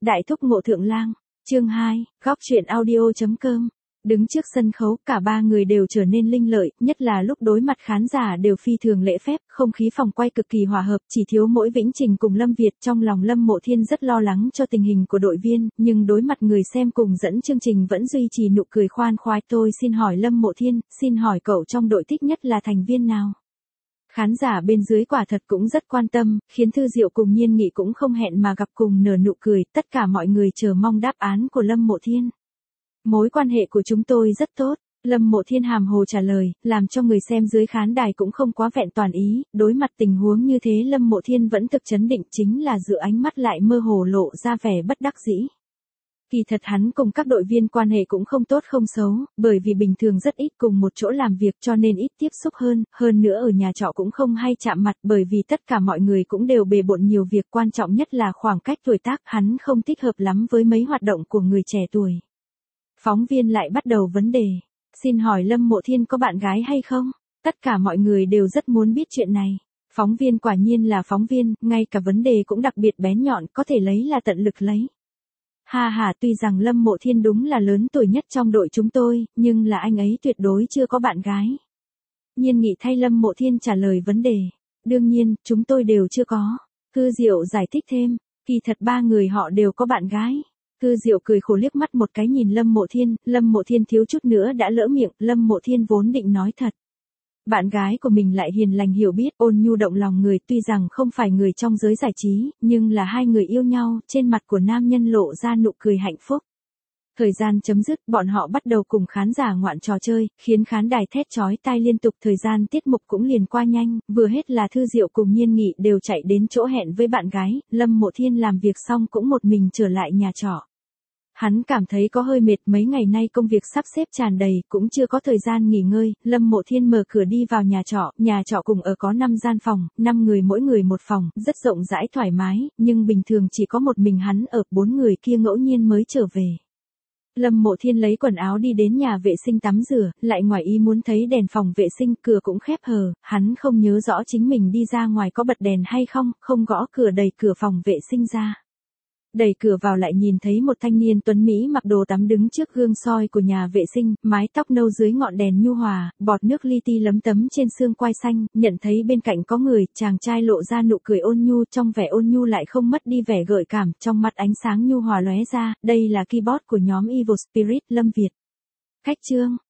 Đại thúc Ngộ Thượng Lang, chương 2, góc truyện audio.com. Đứng trước sân khấu, cả ba người đều trở nên linh lợi, nhất là lúc đối mặt khán giả đều phi thường lễ phép, không khí phòng quay cực kỳ hòa hợp, chỉ thiếu mỗi Vĩnh Trình cùng Lâm Việt. Trong lòng Lâm Mộ Thiên rất lo lắng cho tình hình của đội viên, nhưng đối mặt người xem cùng dẫn chương trình vẫn duy trì nụ cười khoan khoái. Tôi xin hỏi Lâm Mộ Thiên, xin hỏi cậu trong đội thích nhất là thành viên nào? Khán giả bên dưới quả thật cũng rất quan tâm, khiến Thư Diệu cùng Nhiên Nghị cũng không hẹn mà gặp cùng nở nụ cười, tất cả mọi người chờ mong đáp án của Lâm Mộ Thiên. Mối quan hệ của chúng tôi rất tốt, Lâm Mộ Thiên hàm hồ trả lời, làm cho người xem dưới khán đài cũng không quá vẹn toàn ý. Đối mặt tình huống như thế Lâm Mộ Thiên vẫn thực trấn định, chính là giữa ánh mắt lại mơ hồ lộ ra vẻ bất đắc dĩ. Kỳ thật hắn cùng các đội viên quan hệ cũng không tốt không xấu, bởi vì bình thường rất ít cùng một chỗ làm việc cho nên ít tiếp xúc hơn nữa ở nhà trọ cũng không hay chạm mặt, bởi vì tất cả mọi người cũng đều bề bộn nhiều việc, quan trọng nhất là khoảng cách tuổi tác, hắn không thích hợp lắm với mấy hoạt động của người trẻ tuổi. Phóng viên lại bắt đầu vấn đề, xin hỏi Lâm Mộ Thiên có bạn gái hay không? Tất cả mọi người đều rất muốn biết chuyện này. Phóng viên quả nhiên là phóng viên, ngay cả vấn đề cũng đặc biệt bén nhọn, có thể lấy là tận lực lấy. Ha ha, tuy rằng Lâm Mộ Thiên đúng là lớn tuổi nhất trong đội chúng tôi, nhưng là anh ấy tuyệt đối chưa có bạn gái. Nhiên Nghị thay Lâm Mộ Thiên trả lời vấn đề. Đương nhiên, chúng tôi đều chưa có. Thư Diệu giải thích thêm, kỳ thật ba người họ đều có bạn gái. Thư Diệu cười khổ liếc mắt một cái nhìn Lâm Mộ Thiên thiếu chút nữa đã lỡ miệng, Lâm Mộ Thiên vốn định nói thật. Bạn gái của mình lại hiền lành hiểu biết, ôn nhu động lòng người, tuy rằng không phải người trong giới giải trí, nhưng là hai người yêu nhau, trên mặt của nam nhân lộ ra nụ cười hạnh phúc. Thời gian chấm dứt, bọn họ bắt đầu cùng khán giả ngoạn trò chơi, khiến khán đài thét chói tai liên tục, thời gian tiết mục cũng liền qua nhanh, vừa hết là Thư Diệu cùng Nhiên Nghị đều chạy đến chỗ hẹn với bạn gái, Lâm Mộ Thiên làm việc xong cũng một mình trở lại nhà trọ. Hắn cảm thấy có hơi mệt, mấy ngày nay công việc sắp xếp tràn đầy, cũng chưa có thời gian nghỉ ngơi. Lâm Mộ Thiên mở cửa đi vào nhà trọ cùng ở có 5 gian phòng, 5 người mỗi người một phòng, rất rộng rãi thoải mái, nhưng bình thường chỉ có một mình hắn ở, 4 người kia ngẫu nhiên mới trở về. Lâm Mộ Thiên lấy quần áo đi đến nhà vệ sinh tắm rửa, lại ngoài ý muốn thấy đèn phòng vệ sinh cửa cũng khép hờ, hắn không nhớ rõ chính mình đi ra ngoài có bật đèn hay không, không gõ cửa đẩy cửa phòng vệ sinh ra. Đẩy cửa vào lại nhìn thấy một thanh niên tuấn Mỹ mặc đồ tắm đứng trước gương soi của nhà vệ sinh, mái tóc nâu dưới ngọn đèn nhu hòa, bọt nước li ti lấm tấm trên xương quai xanh, nhận thấy bên cạnh có người, chàng trai lộ ra nụ cười ôn nhu, trong vẻ ôn nhu lại không mất đi vẻ gợi cảm, trong mắt ánh sáng nhu hòa lóe ra, đây là keyboard của nhóm Evil Spirit, Lâm Việt. Khách trương,